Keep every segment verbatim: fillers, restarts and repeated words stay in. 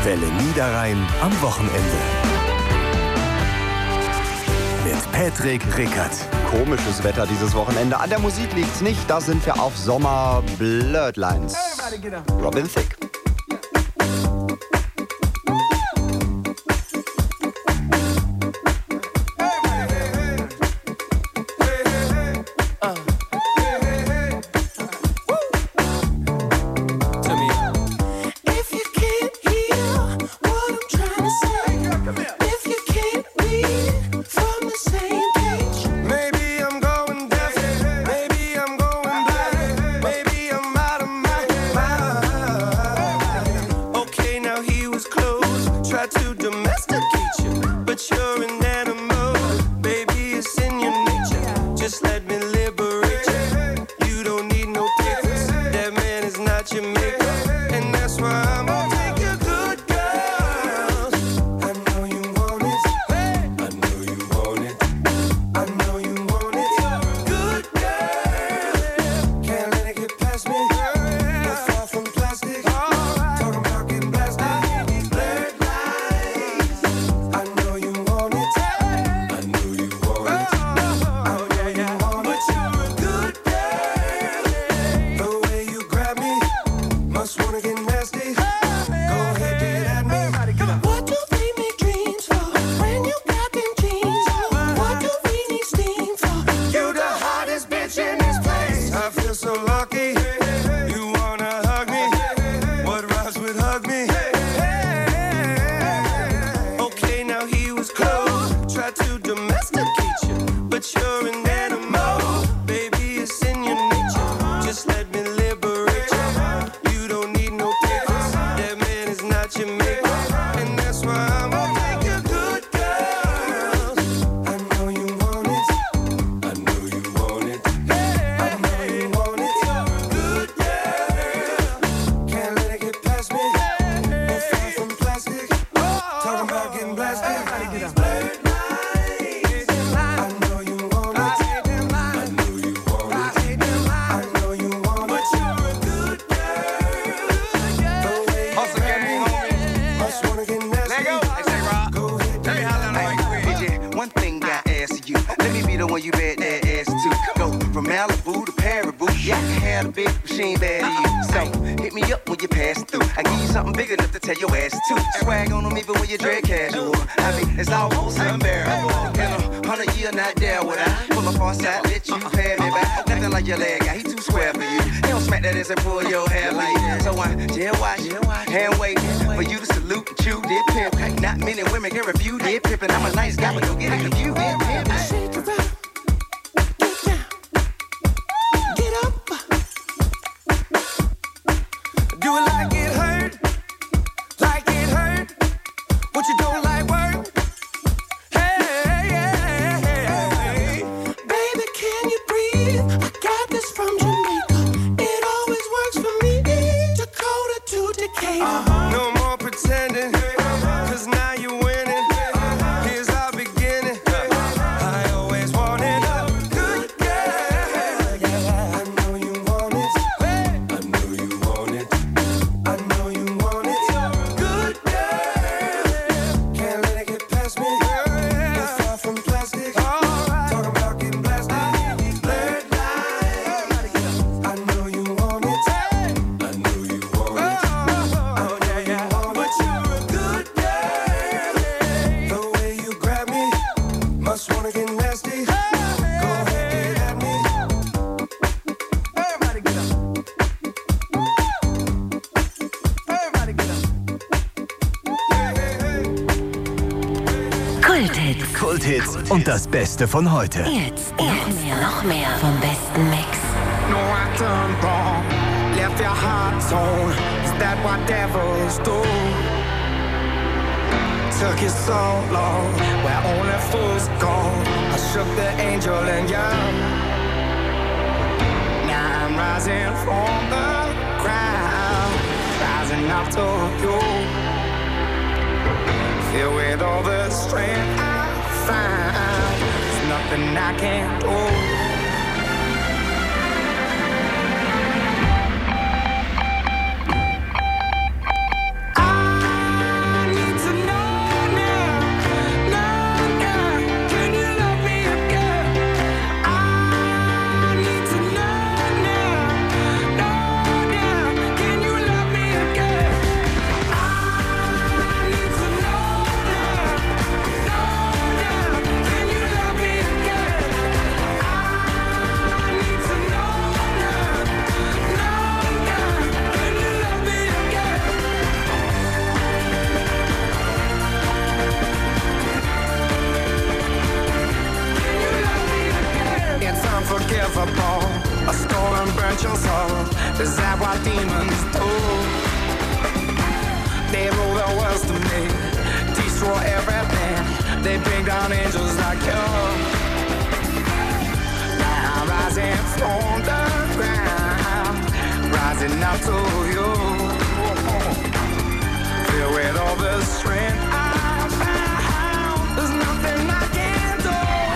Welle Niederrhein am Wochenende. Mit Patrick Rickert. Komisches Wetter dieses Wochenende. An der Musik liegt's nicht. Da sind wir auf Sommer Blurred-Lines. Robin Thicke. Kulthits und das Beste von heute. Jetzt, jetzt mehr, noch mehr vom besten Mix. No, I done wrong. Left your heart torn. Is that what devils do? Took you so long, where only fools go. I shook the angel and young. Now I'm rising from the ground, rising up to you. Filled with all the strength I find, there's nothing I can't do. I They rule the world to me, destroy everything. They bring down angels like you. Now I'm rising from the ground, rising up to you. Filled with all the strength I found, there's nothing I can do.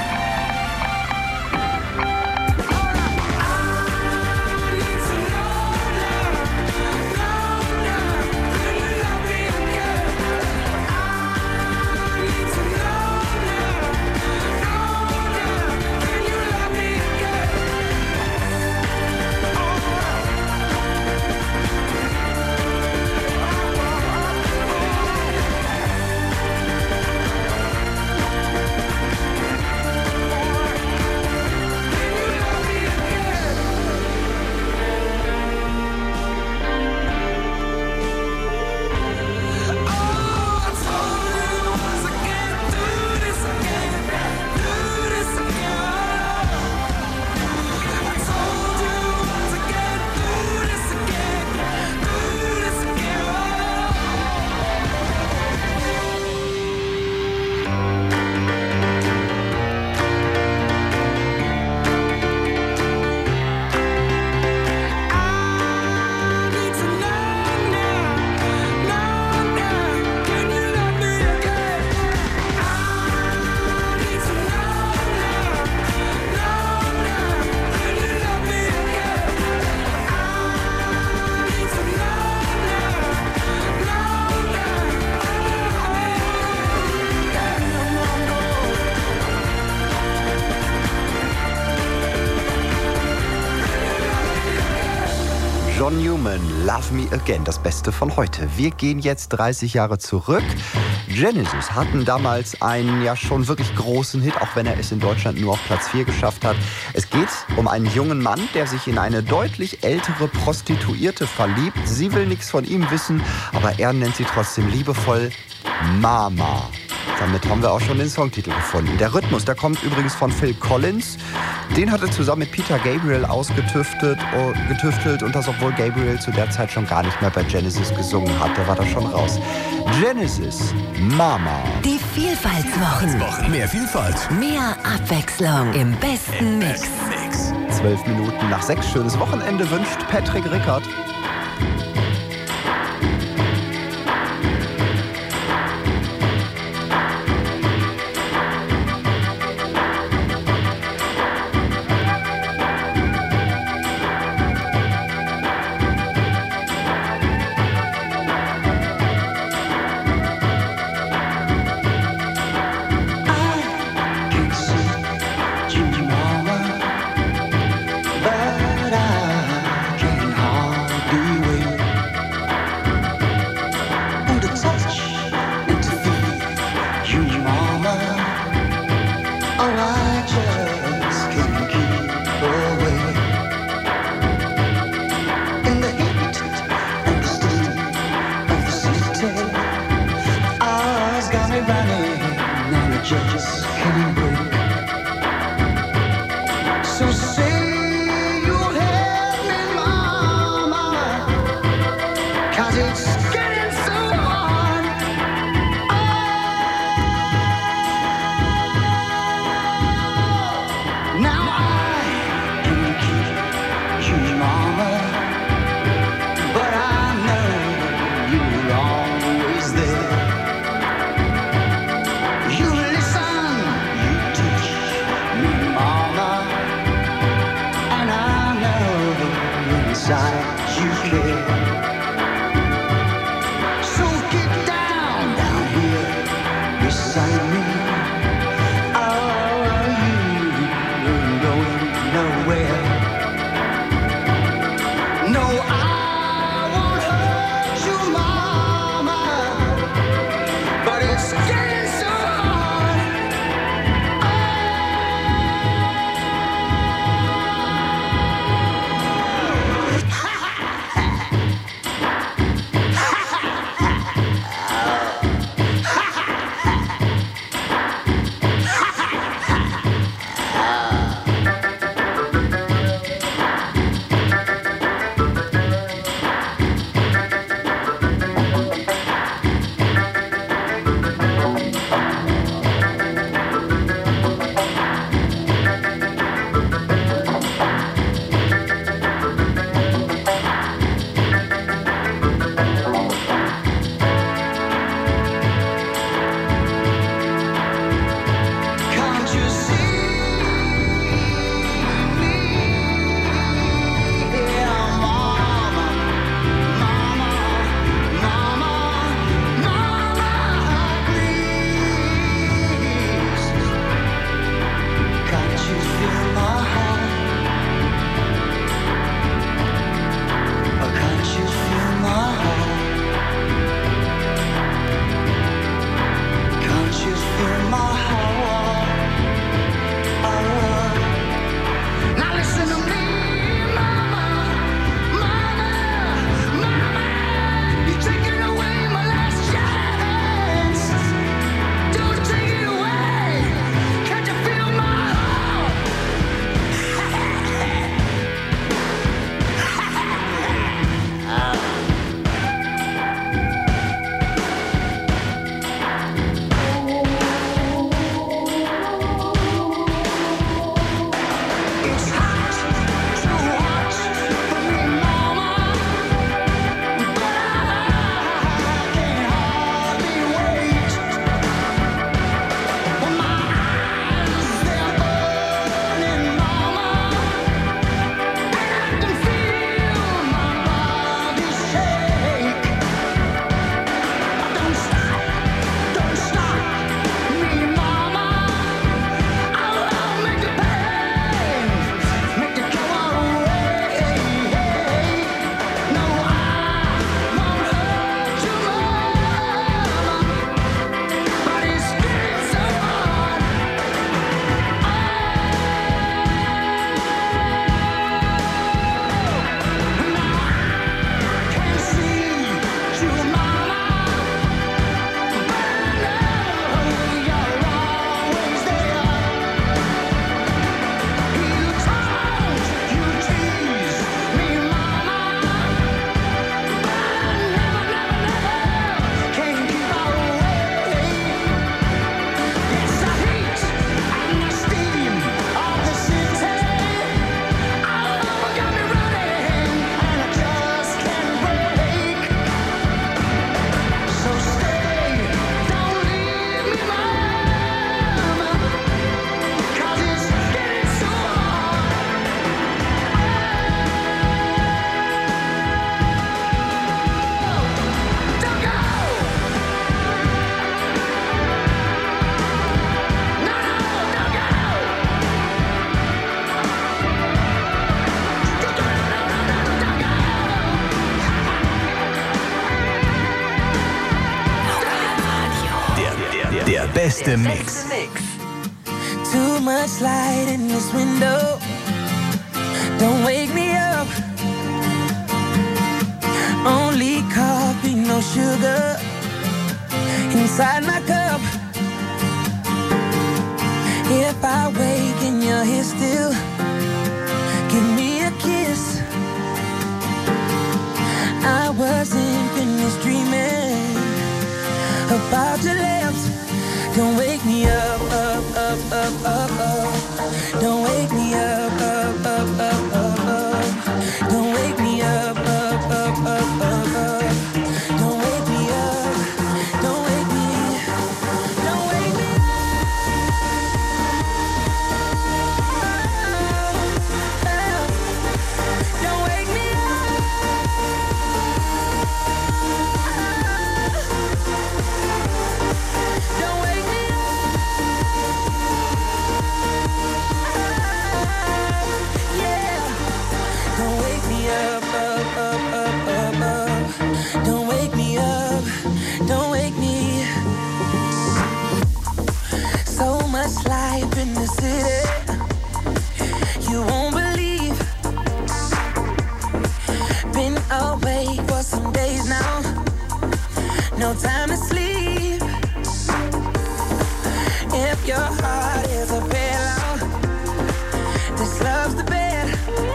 John Newman, Love Me Again, das Beste von heute. Wir gehen jetzt dreißig Jahre zurück. Genesis hatten damals einen ja schon wirklich großen Hit, auch wenn er es in Deutschland nur auf Platz vier geschafft hat. Es geht um einen jungen Mann, der sich in eine deutlich ältere Prostituierte verliebt. Sie will nichts von ihm wissen, aber er nennt sie trotzdem liebevoll Mama. Damit haben wir auch schon den Songtitel gefunden. Der Rhythmus, der kommt übrigens von Phil Collins. Den hat er zusammen mit Peter Gabriel ausgetüftelt oh, getüftelt und das, obwohl Gabriel zu der Zeit schon gar nicht mehr bei Genesis gesungen hat. Der war da schon raus. Genesis, Mama. Die Vielfaltswochen. Wochen. Mehr Vielfalt. Mehr Abwechslung im besten Mix. Mix. Zwölf Minuten nach sechs. Schönes Wochenende wünscht Patrick Rickert. You care. beste Mix. Too much light in this window. Don't wake me up. Only coffee, no sugar inside my cup. If I wake and you're here still, give me a kiss. I wasn't finished dreaming about your lips. Don't wake me up, up, up, up, up, up. Don't wake me up, up, up, up, up, up. Don't wake me up, up, up, up, up, up. Don't wake me up, don't wake me, don't wake me up. Don't wake me up. Don't wake me up. Yeah. Don't wake me up, up, up, up, up, up. Don't wake me up. Don't wake me. So much life in the city. You won't believe. Been away for some days now. No time to sleep. If your heart is a pillow, this love's the bed.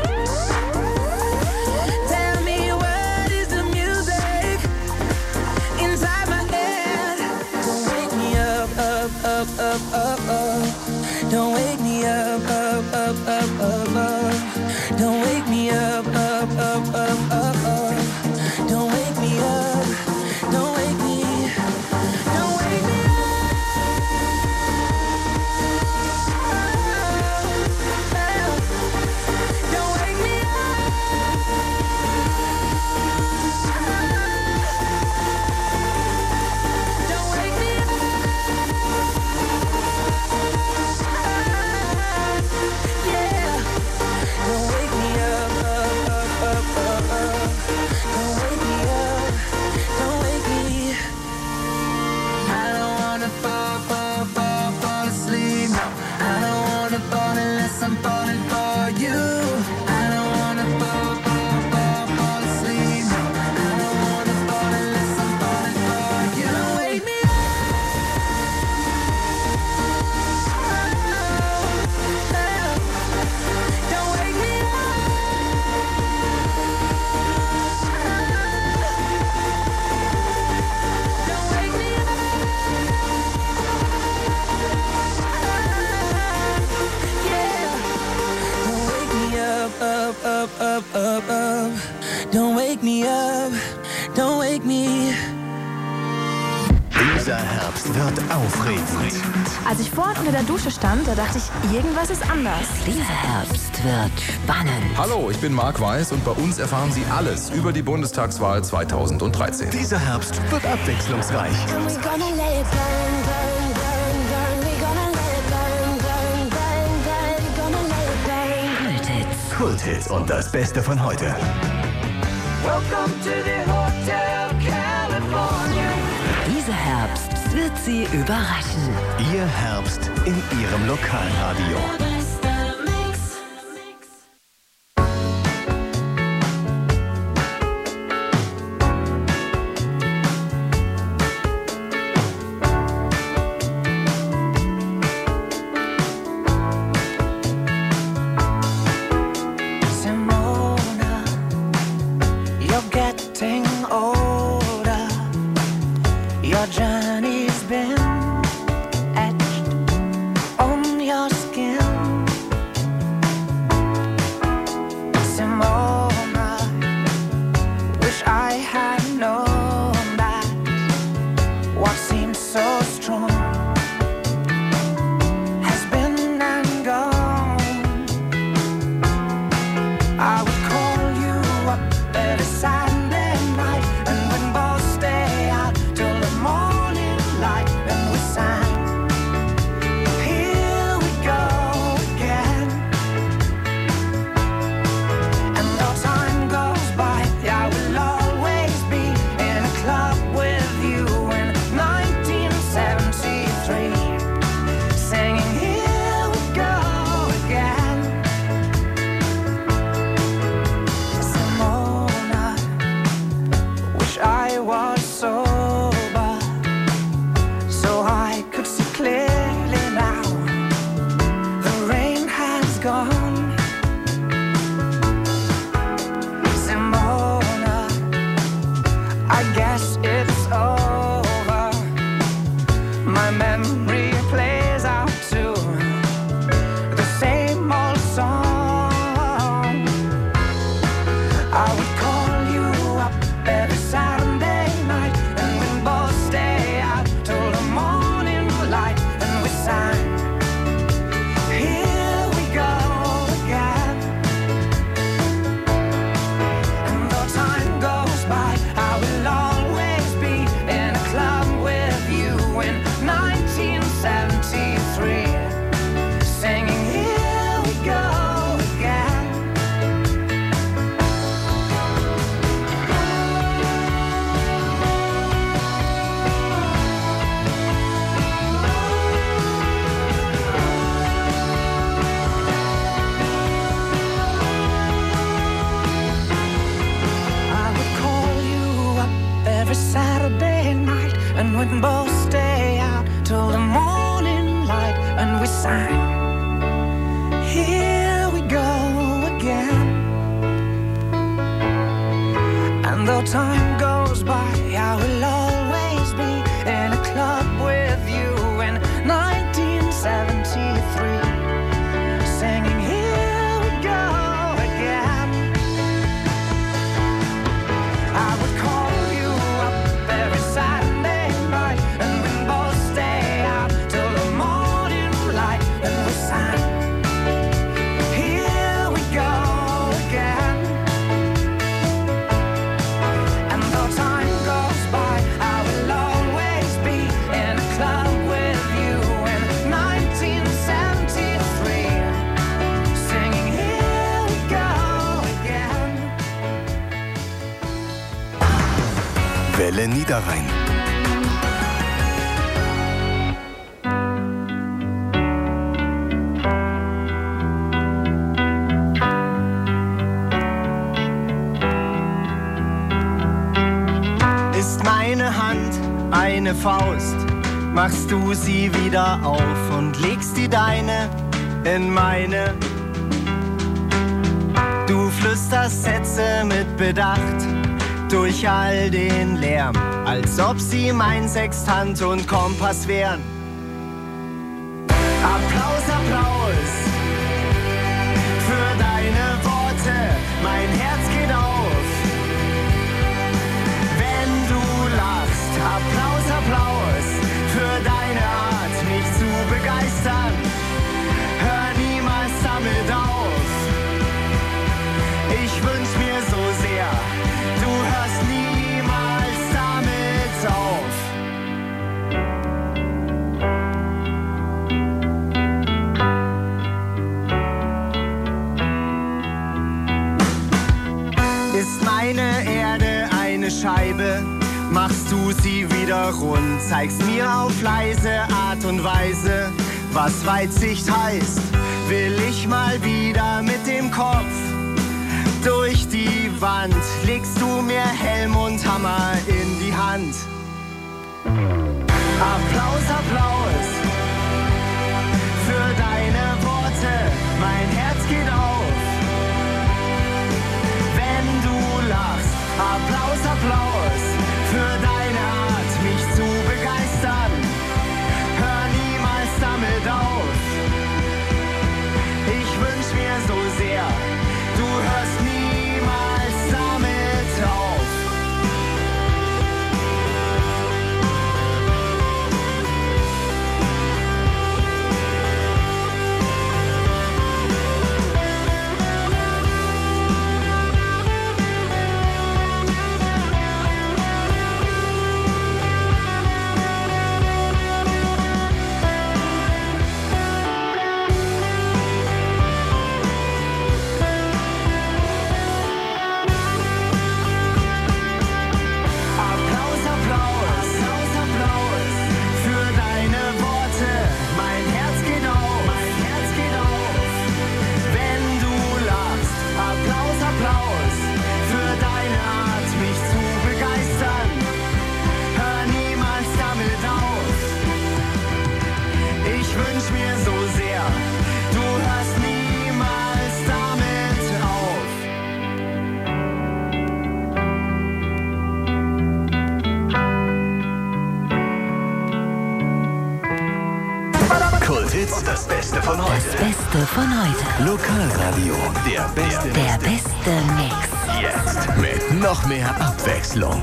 Tell me what is the music inside my head. Don't wake me up, up, up, up, up, up. Don't wake me up, up, up, up, up, up. Don't wake me up, up, up, up, up, up. Don't wake me up, don't wake me, don't wake me up. Don't wake me up. Don't wake me up. Yeah. Don't wake me up, up, up, up, up, up. Don't wake me up. Don't wake me. I don't wanna fall, fall, fall, fall asleep. No, I don't wanna fall unless I'm falling for you. I don't wanna fall, fall, fall, fall asleep. No, I don't wanna fall unless I'm falling for you. Don't wake me up. Don't wake me up. Don't wake me up. Yeah. Don't wake me up, up, up, up, up, up. Don't wake me up. Don't wake me. Dieser Herbst wird aufregend. Als ich vorhin unter der Dusche stand, da dachte ich, irgendwas ist anders. Dieser Herbst wird spannend. Hallo, ich bin Marc Weiß und bei uns erfahren Sie alles über die Bundestagswahl zweitausenddreizehn. Dieser Herbst wird abwechslungsreich. Kulthits. Kulthits und das Beste von heute. Welcome to the Hotel California. Dieser Herbst wird Sie überraschen. Ihr Herbst in Ihrem Lokalradio. Simona, you're getting older. Your journey's been etched on your skin. every Saturday night, and we'd both stay out till the morning light, and we sang, here we go again. And though time goes by, I will always be in a club with you in nineteen seventy-three, singing here we go again. I would call you up every Saturday night, and we'd both stay out till the morning light, and we sang, here we go again. And though time goes by, I will always be in a club with you in nineteen seventy-three, singing here we go again. Welle Niederrhein. Ist meine Hand eine Faust, machst du sie wieder auf und legst die deine in meine. Du flüsterst Sätze mit Bedacht durch all den Lärm, als ob sie mein Sextant und Kompass wären. Applaus, Applaus für deine Worte, mein Herz geht auf, wenn du lachst. Applaus, Applaus für deine Art, mich zu begeistern. Hör niemals damit auf. Ich wünsch mir so sehr, du hörst niemals damit auf. Ist meine Erde eine Scheibe, machst du sie wieder rund, zeigst mir auf leise Art und Weise, was Weitsicht heißt. Will ich mal wieder mit dem Kopf durch die Wand, legst du mir Helm und Hammer in die Hand. Applaus, Applaus für deine Worte, mein Herz geht auf, wenn du lachst. Applaus, Applaus für deine Art, mich zu begeistern. Hör niemals damit auf. Ich wünsch mir so sehr, du hörst niemals damit auf. Applaus, Applaus, Applaus, Applaus für deine Worte, mein Herz geht auf, mein Herz geht auf, wenn du lachst. Applaus, Applaus für deine Art, mich zu begeistern. Hör niemals damit auf. Ich wünsch mir so sehr, du hörst niemals damit auf. Kulthits, das Beste von Das heute. Beste von heute. Lokalradio, der beste Der beste Mix. jetzt mit noch mehr Abwechslung.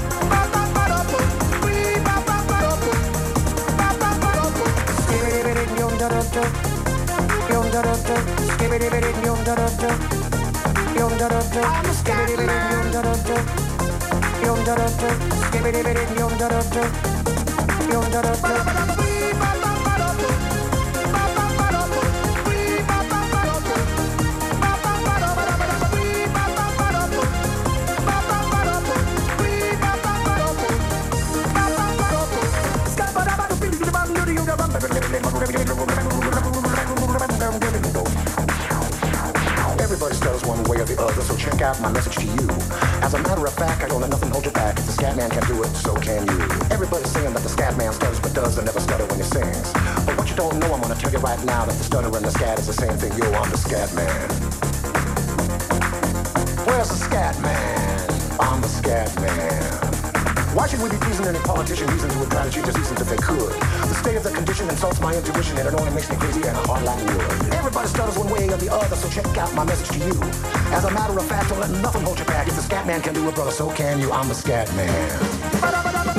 Everybody stutters one way or the other, so check out my message to you. As As a matter of fact, I don't let nothing hold you back. If the scat man can do it, so can you. Everybody's saying that the scat man stutters but does and never stutter when he sings. But what you don't know, I'm gonna tell you right now that the stutter and the scat is the same thing. Yo, I'm the scat man. Where's the scat man? I'm the scat man. Why should we be pleasing any politician reasons who would try to cheat us reasons if they could? The state of the condition insults my intuition and it only makes me crazy and hard like wood. Everybody stutters one way or the other, so check out my message to you. As a matter of fact, don't let nothing hold you back. If the scat man can do it, brother, so can you. I'm the scat man.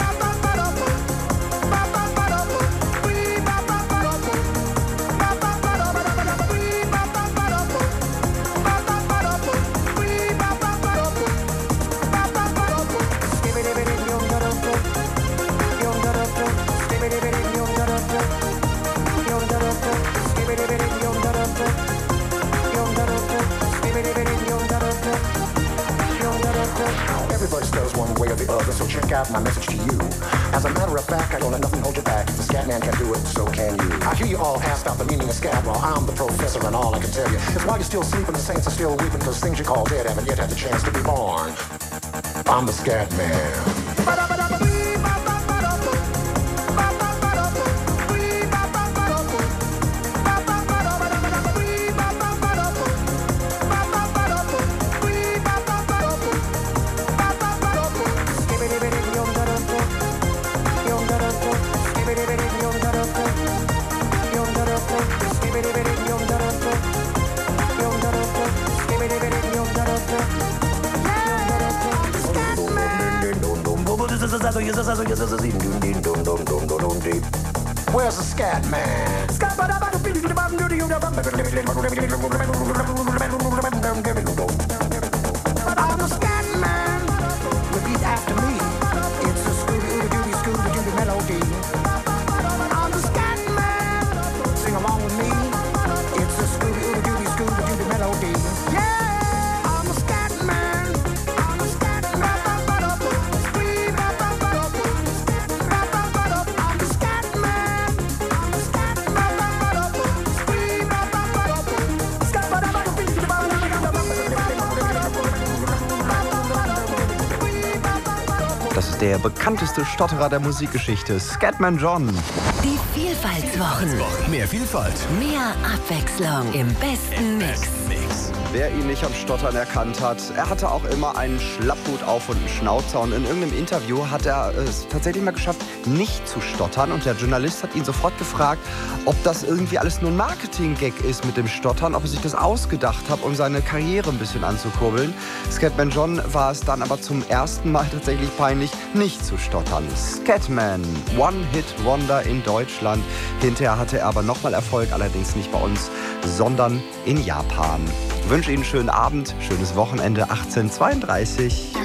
Everybody stutters one way or the other, so check out my message to you. As a matter of fact, I don't let nothing hold you back. If the scat man can do it, so can you. I hear you all ask out the meaning of scat. Well, I'm the professor, and all I can tell you is while you're still sleeping, the saints are still weeping, because things you call dead haven't yet had the chance to be born. I'm the scat man. Where's the scat man? I'm the scat man. Repeat after me. It's a Scooby-Dooby Scooby-Dooby melody. I'm the scat man. Sing along with me. It's a Scooby-Dooby Scooby-Dooby melody. Yeah, I'm the scat man. I'm the scat man. I'm the scat man. Das ist der bekannteste Stotterer der Musikgeschichte, Scatman John. Die Vielfaltswochen. Mehr Vielfalt. Mehr Abwechslung im besten Mix. Wer ihn nicht am Stottern erkannt hat, er hatte auch immer einen Schlapphut auf und einen Schnauzer. Und in irgendeinem Interview hat er es tatsächlich mal geschafft, nicht zu stottern. Und der Journalist hat ihn sofort gefragt, ob das irgendwie alles nur ein Marketing-Gag ist mit dem Stottern, ob er sich das ausgedacht hat, um seine Karriere ein bisschen anzukurbeln. Scatman John war es dann aber zum ersten Mal tatsächlich peinlich, nicht zu stottern. Scatman, One-Hit-Wonder in Deutschland. Hinterher hatte er aber nochmal Erfolg, allerdings nicht bei uns, sondern in Japan. Ich wünsche Ihnen einen schönen Abend, schönes Wochenende, achtzehn Uhr zweiunddreißig.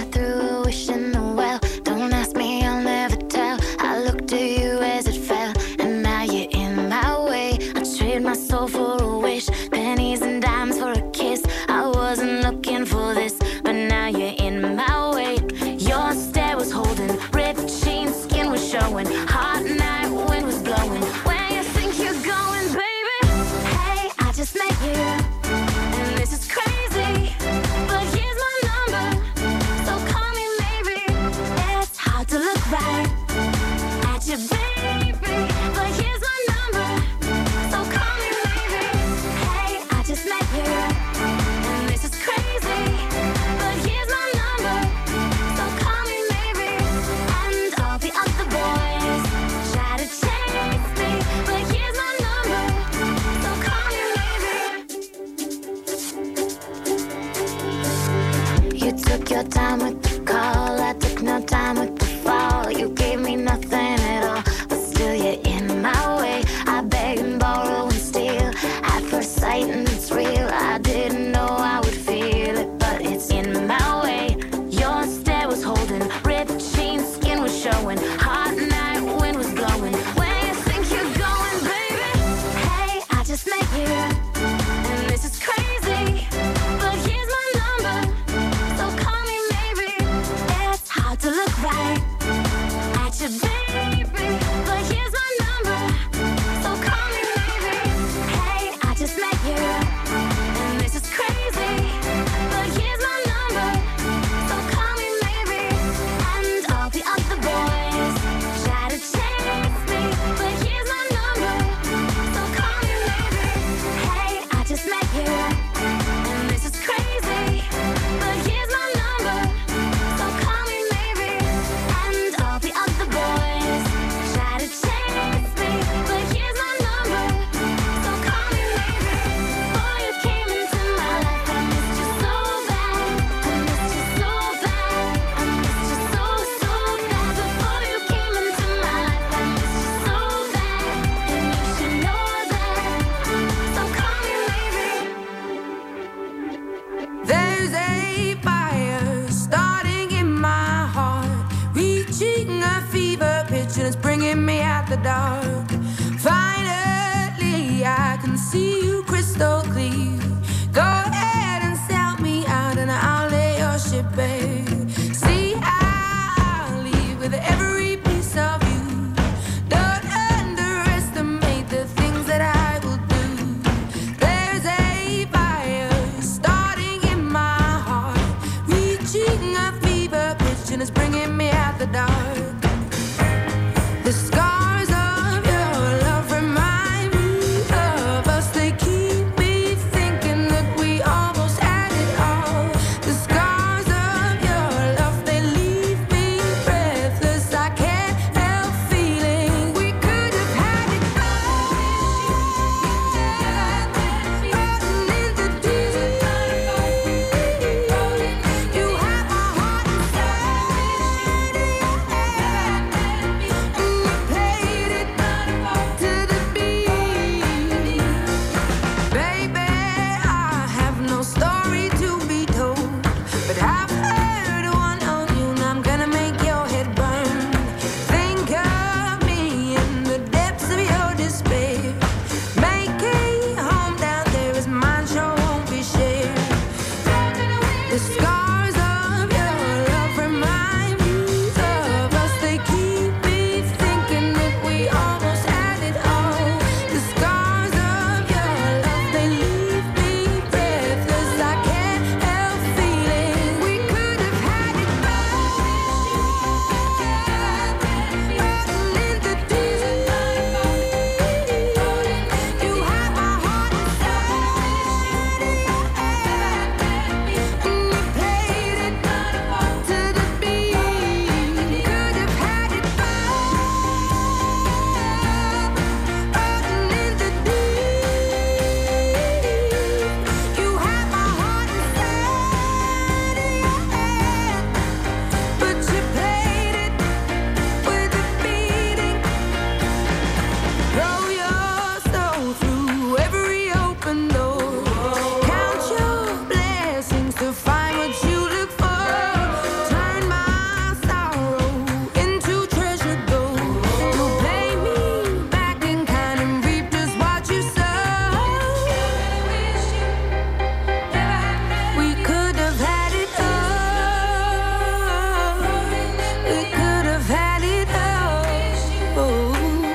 dark. Finally, I can see you crystal clear. Go ahead and sell me out and I'll lay your ship bare. See, I'll leave with every piece of you. Don't underestimate the things that I will do. There's a fire starting in my heart, reaching a fever pitch and it's bringing me out the dark. The scars of your love remind me of us. They keep me thinking that we almost had it all. The scars of your love, they leave me breathless. I can't help feeling we could have had it all. Floating in the deep. You have my heart inside your hand, and you played it to the beat. Baby, I have no story to be told, but I've heard one of you and I'm gonna make your head burn. Think of me in the depths of your despair. Make a home down there as mine sure won't be shared. The scars of your love remind me of us. They keep me thinking that we almost had it all. The scars of your love, they leave me breathless. I can't help feeling we could have had it all. Floating in the deep. You have my heart inside your hand, and you played it to the beat. Could have had it all. Floating in the deep. You have my heart inside your hand, but you played it with a beating. Throw your soul through every open door. Count your blessings to find what you look for. Turn my sorrow into treasure gold. You'll pay me back in kind and reap just what you sow. We could have had it all. We could have had it all. It all,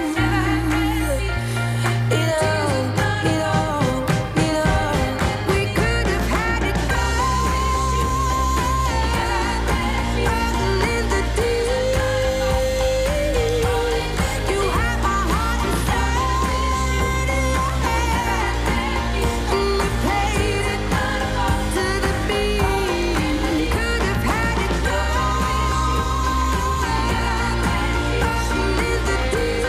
it all, it all. We could have had it all. Floating in the deep. You have my heart inside your hand, and you played it to the beat. Could have had it all. Floating in the deep.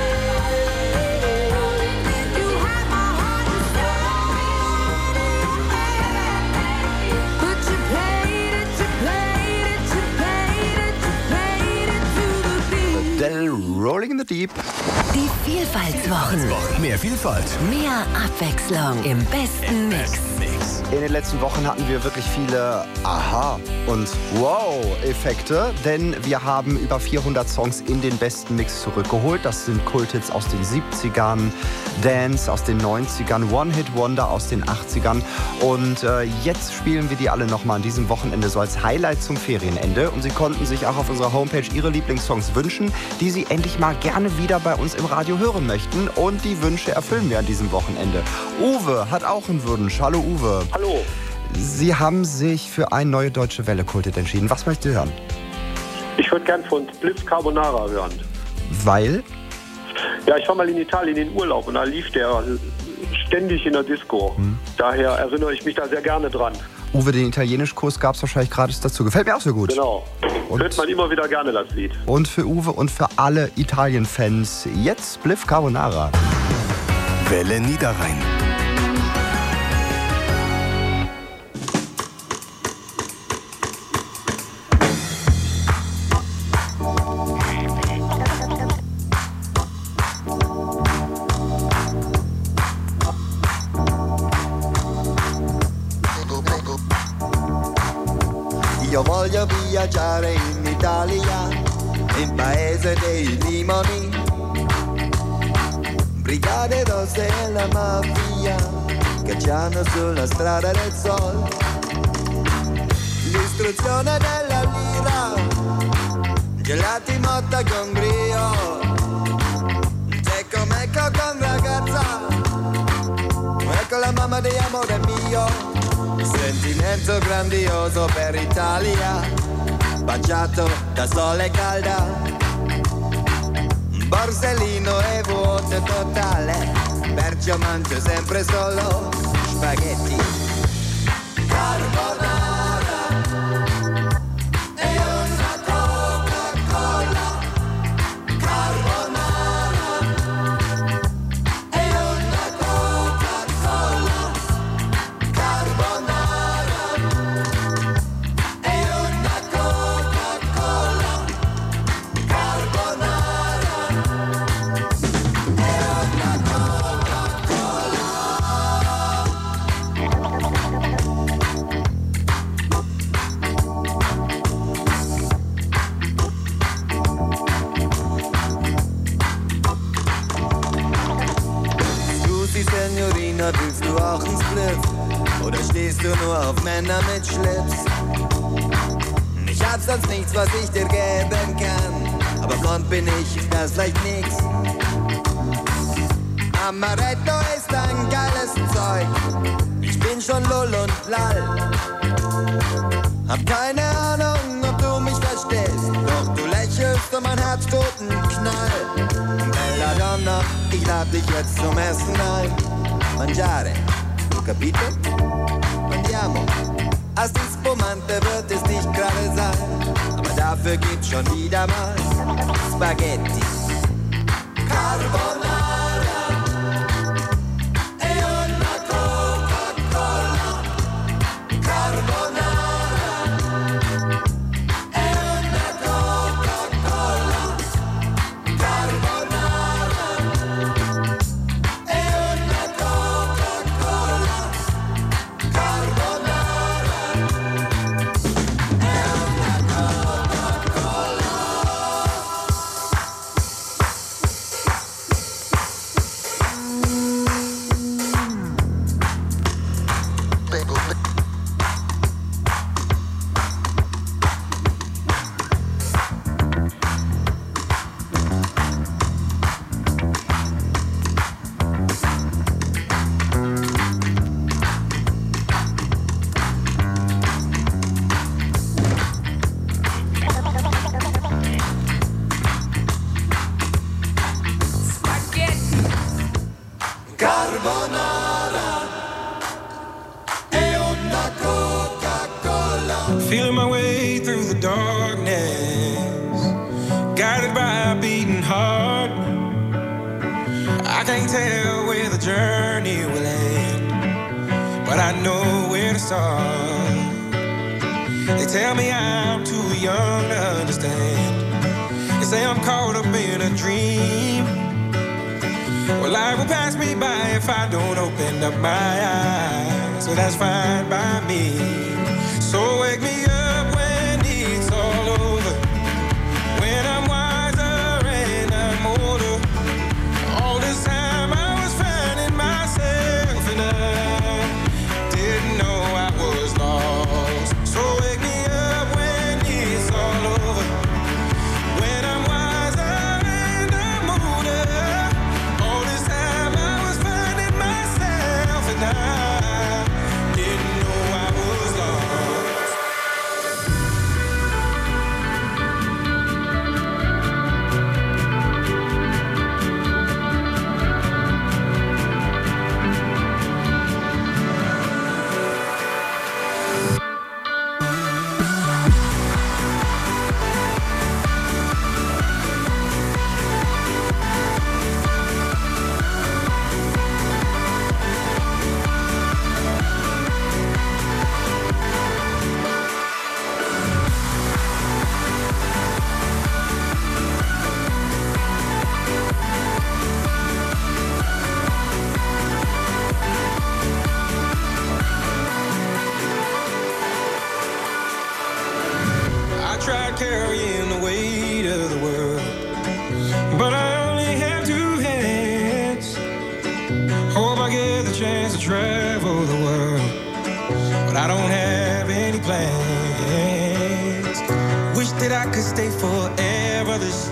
You have my heart inside your hand, but you played it, you played it, you played it, you played it to the beat. Del Rolling in the Deep. Die Vielfaltswochen. Mehr Vielfalt. Mehr Abwechslung im besten Mix. Mix. In den letzten Wochen hatten wir wirklich viele Aha- und Wow-Effekte, denn wir haben über vierhundert Songs in den besten Mix zurückgeholt. Das sind Kulthits aus den siebzigern, Dance aus den neunzigern, One-Hit-Wonder aus den achtzigern. Und äh, jetzt spielen wir die alle nochmal an diesem Wochenende so als Highlight zum Ferienende. Und Sie konnten sich auch auf unserer Homepage Ihre Lieblingssongs wünschen, die Sie endlich mal gerne wieder bei uns im Radio hören möchten. Und die Wünsche erfüllen wir an diesem Wochenende. Uwe hat auch einen Wunsch. Hallo Uwe. Hallo. Sie haben sich für ein neue Deutsche Welle-Kulthit entschieden. Was möchtet ihr hören? Ich würde gern von Spliff Carbonara hören. Weil? Ja, ich war mal in Italien in Urlaub und da lief der ständig in der Disco. Hm. Daher erinnere ich mich da sehr gerne dran. Uwe, den Italienischkurs gab es wahrscheinlich gratis dazu. Gefällt mir auch sehr gut. Genau. Und hört man immer wieder gerne das Lied. Und für Uwe und für alle Italien-Fans jetzt Spliff Carbonara. Welle Niederrhein. Io voglio viaggiare in Italia, in paese dei limoni, brigate rosse e la mafia cacciano sulla strada del sol. L'istruzione della lira, gelati motta con brio, secco mecco con ragazza, ecco la mamma di amore mio. Sentimento grandioso per Italia, baciato da sole calda, borsellino e vuoto totale, perciò mangio sempre solo spaghetti carbonara e una Coca-Cola. Carbonara e una Coca-Cola. Carbonara e una Coca-Cola. Carbonara e una Coca-Cola. Scusi Signorina, willst du auch ein Spliff? Oder stehst du nur auf Männer mit Schlips? Ich hab sonst nichts, was ich dir geben kann, aber blond bin ich, ist das vielleicht nix. Amaretto ist ein geiles Zeug, ich bin schon lull und lall. Hab keine Ahnung, ob du mich verstehst, doch du lächelst und mein Herz tut einen Knall. Belladonna, ich lad dich jetzt zum Essen ein. Mangiare, du capito? Andiamo. Als die Spumante wird es nicht gerade sein, aber dafür gibt's schon wieder mal Spaghetti Carbonara e una Coca-Cola. Carbonara e una Coca-Cola. Carbonara e una Coca-Cola. Carbonara e una Coca-Cola. Carbonara e una Coca-Cola. Feeling my way through the darkness, guided by a beating heart. I can't tell where the journey will end, but I know where to start. They tell me I'm too young to understand. They say I'm caught up in a dream. Well, life will pass me by if I don't open up my eyes. So that's fine by me. So wake me up when it's all over, when I'm wiser and I'm older. All this time I was finding myself and I didn't know I was lost. So wake me up when it's all over, when I'm wiser and I'm older. All this time I was finding myself and I didn't know I was lost.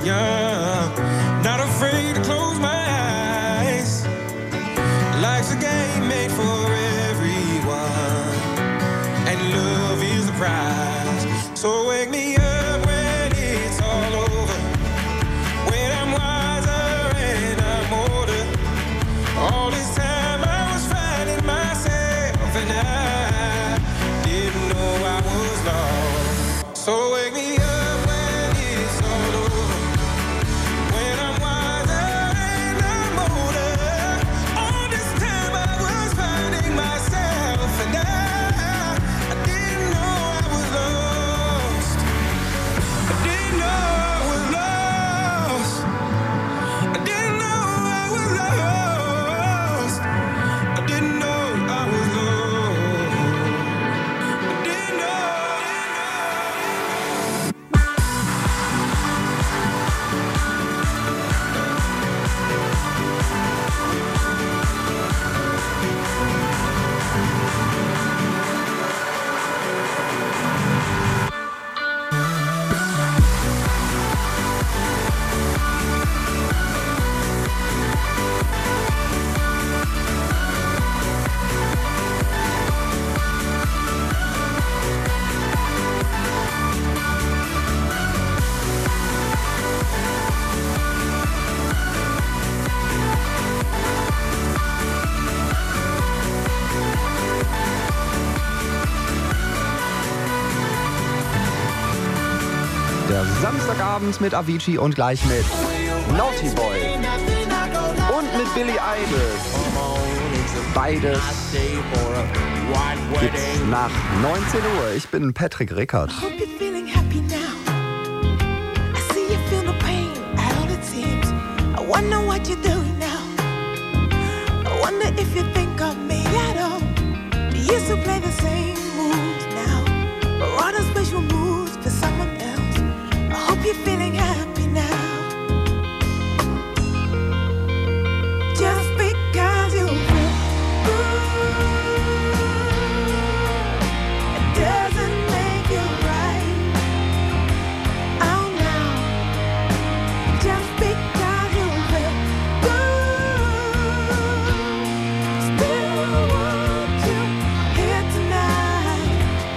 young, not afraid to close my eyes. Life's a game made for everyone, and love is the prize. So wake me up when it's all over, when I'm wiser and I'm older. All this time I was finding myself, and I didn't know I was lost. So wake me up when it's all over, when I'm wiser and I'm older. All this time I was finding myself, and I, I didn't know I was lost. I didn't know I was lost. I didn't know I was lost. I didn't know I was lost. I didn't know. Der Samstagabend mit Avicii und gleich mit Naughty Boy und mit Billy Idol. Beides gibt's nach neunzehn Uhr. Ich bin Patrick Rickert. Hope you're feeling happy now. I see you feel the pain at all it seems. I wonder what you're doing now. I wonder if you think of me at all. You used to play the same moves now, but all those special moves for someone else. I hope you're feeling happy now. Just because you feel good, it doesn't make it right. Oh no, just because you feel good, still want you here tonight.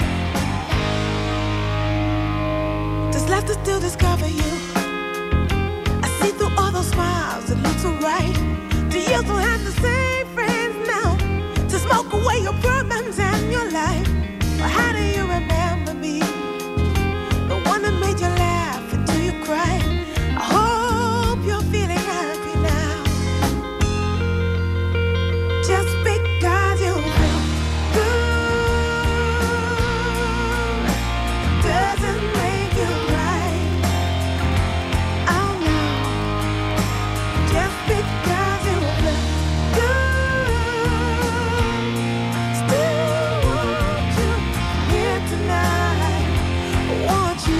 Just left to still discover you. I see through all those smiles, it looks so right. Do you still have the same friends now to smoke away your problems and your life? Or how do you remember me? The one that made you laugh until you cry. I hope you're feeling happy now. Just because you feel good doesn't make you right. Oh no, just because you feel good, still want you here tonight. Want you.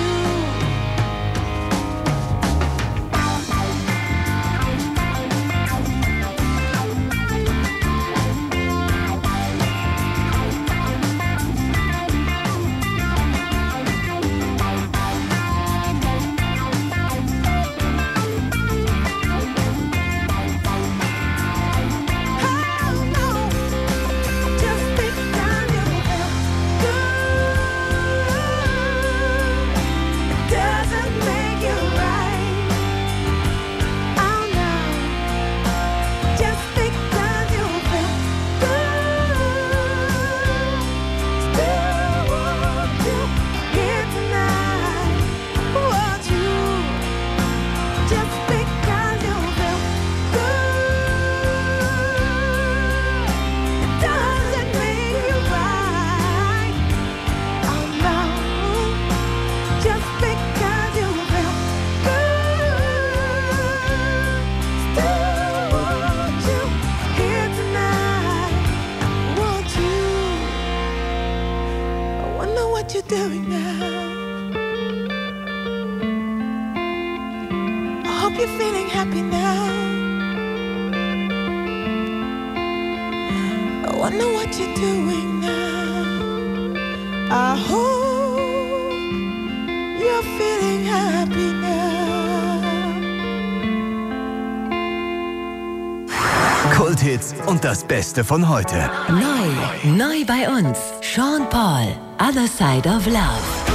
Oh no, just because you feel good doesn't make you right. Oh no, just because you feel good, still want you here tonight. Want you. Just because you feel good doesn't make you right. Oh no, just because you feel good, still want you here tonight. Want you. I wonder what you're doing now. I hope you're feeling happy now. I wonder what you're doing now. I hope you're feeling happy now. Kulthits und das Beste von heute. Neu, neu bei uns. Sean Paul, Other Side of Love.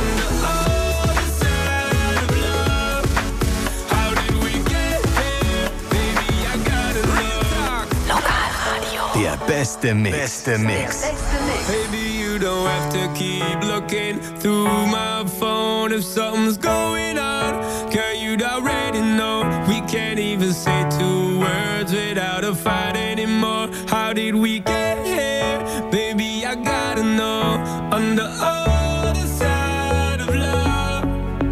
Der beste Mix. Beste Mix. Baby, you don't have to keep looking through my phone if something's going on. Girl, you'd already know. We can't even say two words without a fight anymore. How did we get here? Baby, I gotta know. On the other side of love,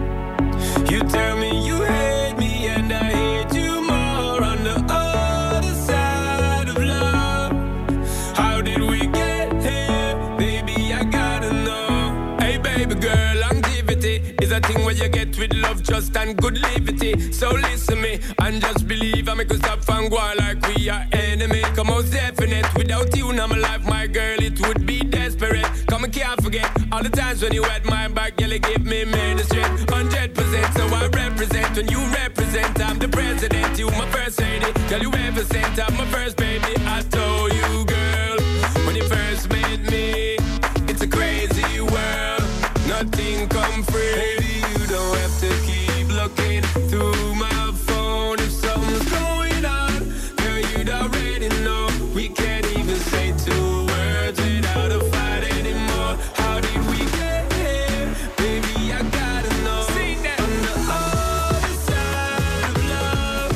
you tell me you hate me and I hate you more. On the other side of love, how did we get here? Baby, I gotta know. Hey, baby girl, longevity is a thing where you get with love, trust and good liberty. So listen me and just believe I make us stop and go on like we are enemy. Come out definite, without you in my life, my girl, it would be desperate. Come and can't forget all the times when you had my back, girl, you give me ministry. Hundred percent, so I represent when you represent. I'm the president, you my first lady. Girl, you ever sent I'm my first baby. I told you, girl, when you first met me, it's a crazy world. Nothing come free. Baby, you don't have to keep looking through my phone if something's going on. Girl, you'd already know. We can't even say two words without a fight anymore. How did we get here? Baby, I gotta know. Sing that. On the other side of love,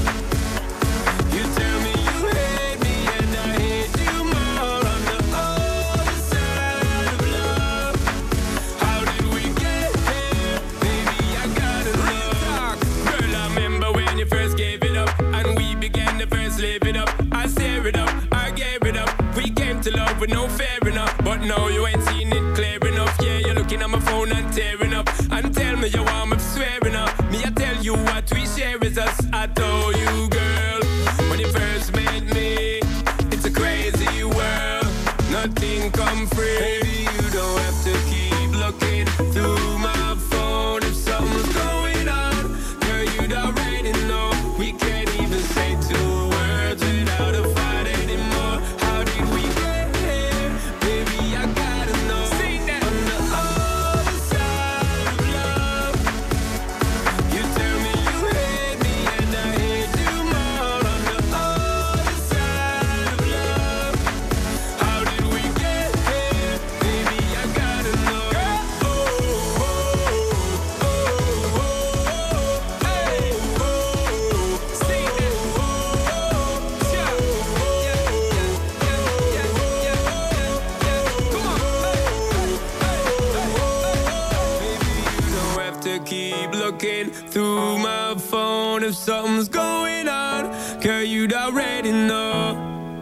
you tell me you hate me and I hate you more. On the other side of love, how did we get here? Baby, I gotta know. Girl, I remember when you first gave it up and we began to first live it up. I tear it up, I gave it up. We came to love with no fair enough, but now you ain't seen it clear enough. Yeah, you're looking at my phone and tearing up and tell me you want me swearing up. Me, I tell you what we share is us. I told you, girl, when you first met me, it's a crazy world. Nothing come free. Baby, you don't have to keep looking through my phone if something's going on. Girl, you'd already know. We can't even say two words without a fight anymore. How did we get here? Baby, I gotta know. Sing that. On the other side of love, you tell me you hate me and I hate you more. On the other side of love, how did we get here? Baby, I gotta know. Oh, oh, oh, oh, oh, hey, oh, sing that. Oh, yeah, don't have to keep looking through my phone if something's going on. Girl, you'd already know.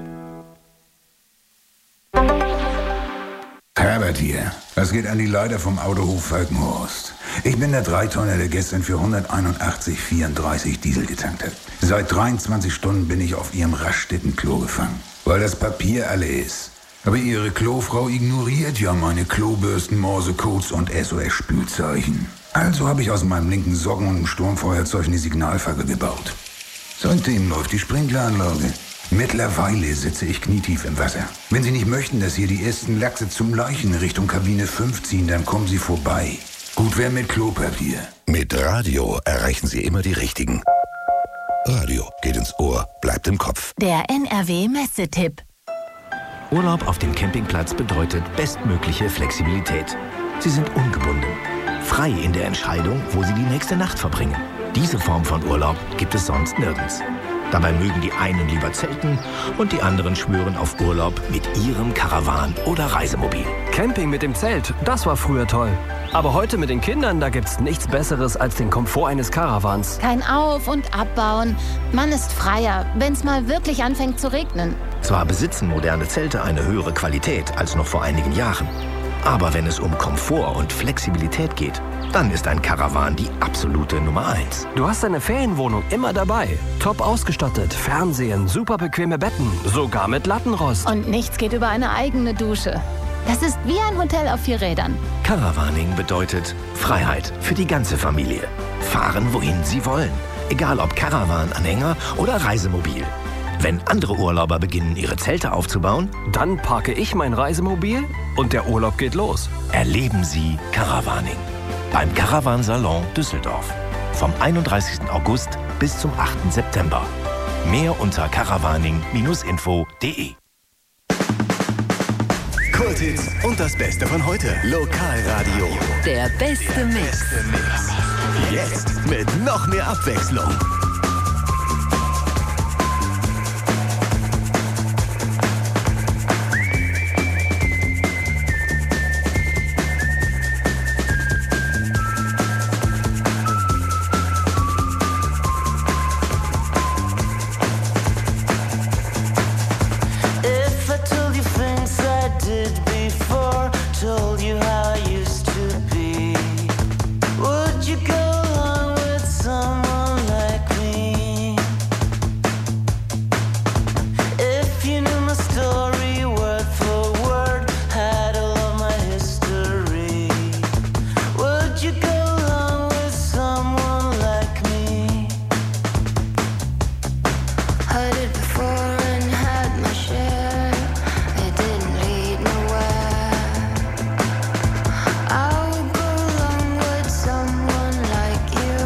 Herbert hier. Das geht an die Leiter vom Autohof Völkenhorst. Ich bin der Dreitonner, der gestern für hunderteinundachtzig Komma vierunddreißig Diesel getankt hat. Seit dreiundzwanzig Stunden bin ich auf ihrem Raststätten-Klo gefangen, weil das Papier alle ist. Aber ihre Klofrau ignoriert ja meine Klobürsten, Morsecodes und S O S-Spülzeichen. Also habe ich aus meinem linken Socken und einem Sturmfeuerzeug eine Signalfackel gebaut. Seitdem läuft die Sprinkleranlage. Mittlerweile sitze ich knietief im Wasser. Wenn Sie nicht möchten, dass hier die ersten Lachse zum Leichen Richtung Kabine fünf ziehen, dann kommen Sie vorbei. Gut wäre mit Klopapier. Mit Radio erreichen Sie immer die Richtigen. Radio geht ins Ohr, bleibt im Kopf. Der N R W-Messetipp. Urlaub auf dem Campingplatz bedeutet bestmögliche Flexibilität. Sie sind ungebunden, frei in der Entscheidung, wo Sie die nächste Nacht verbringen. Diese Form von Urlaub gibt es sonst nirgends. Dabei mögen die einen lieber zelten und die anderen schwören auf Urlaub mit ihrem Karawan oder Reisemobil. Camping mit dem Zelt, das war früher toll. Aber heute mit den Kindern, da gibt's nichts Besseres als den Komfort eines Karawans. Kein Auf- und Abbauen. Man ist freier, wenn es mal wirklich anfängt zu regnen. Zwar besitzen moderne Zelte eine höhere Qualität als noch vor einigen Jahren. Aber wenn es um Komfort und Flexibilität geht, dann ist ein Karawan die absolute Nummer eins. Du hast deine Ferienwohnung immer dabei. Top ausgestattet, Fernsehen, super bequeme Betten, sogar mit Lattenrost. Und nichts geht über eine eigene Dusche. Das ist wie ein Hotel auf vier Rädern. Caravaning bedeutet Freiheit für die ganze Familie. Fahren, wohin sie wollen. Egal ob Caravan, Anhänger oder Reisemobil. Wenn andere Urlauber beginnen, ihre Zelte aufzubauen, dann parke ich mein Reisemobil und der Urlaub geht los. Erleben Sie Caravaning beim Caravan-Salon Düsseldorf. Vom einunddreißigsten August bis zum achten September. Mehr unter caravaning Bindestrich info punkt de. Kulthits und das Beste von heute. Lokalradio. Der beste Mix. Beste Mix. Jetzt mit noch mehr Abwechslung. If I told you things I did before, told you how I used to be, would you go along with someone like me? If you knew my story word for word, had all of my history, would you go along with someone like me? Heard it before and had my share. It didn't lead nowhere. I would go along with someone like you.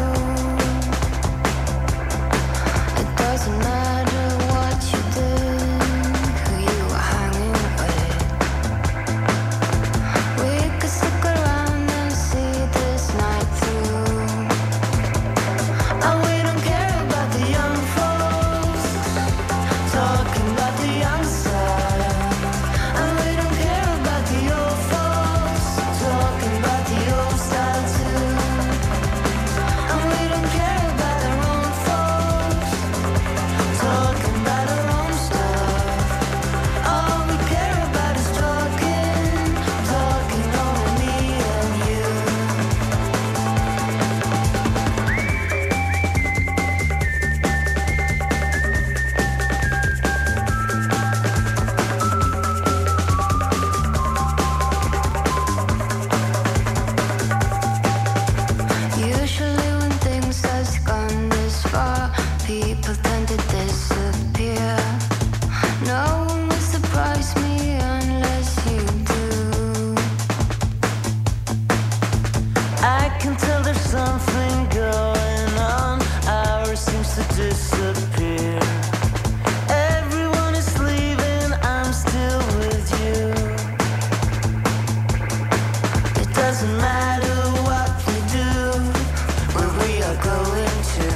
It doesn't matter what you did, who you were hanging with. We could stick around and see this night through. And we don't care about the young folks talking about the young side, and we don't care about the old folks talking about the old style too, and we don't care about their own folks talking about our own stuff. All we care about is talking, talking only me and you. Usually when things has gone this far, people tend to disappear. No one will surprise me unless you do. I can tell there's something going on. Ours seems to disappear. Everyone is leaving, I'm still with you. It doesn't matter what we do, where we are going to.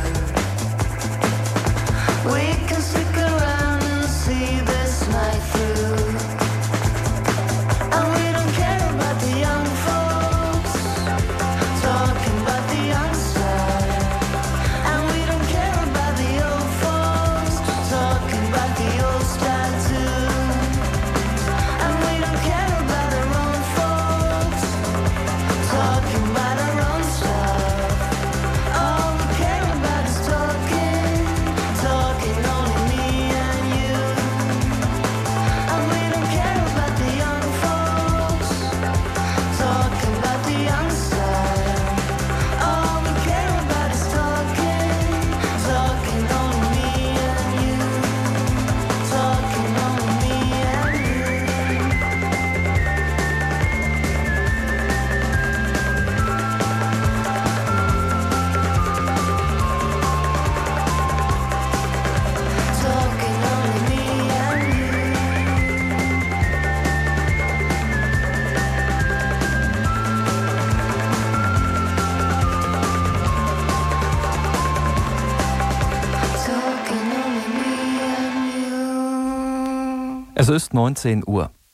We can stick around and see this night through. And we don't care about the young folks talking about the young side, and we don't care about the old folks talking about the old style too, and we don't care about our own folks talking about our own stuff. All we care about is talking, talking only me and you, and we don't care about the young folks talking about the young side. All we care about is talking, talking only me and you, talking only me and you. Talking only me and you. Talking only me and you. Es ist neunzehn Uhr.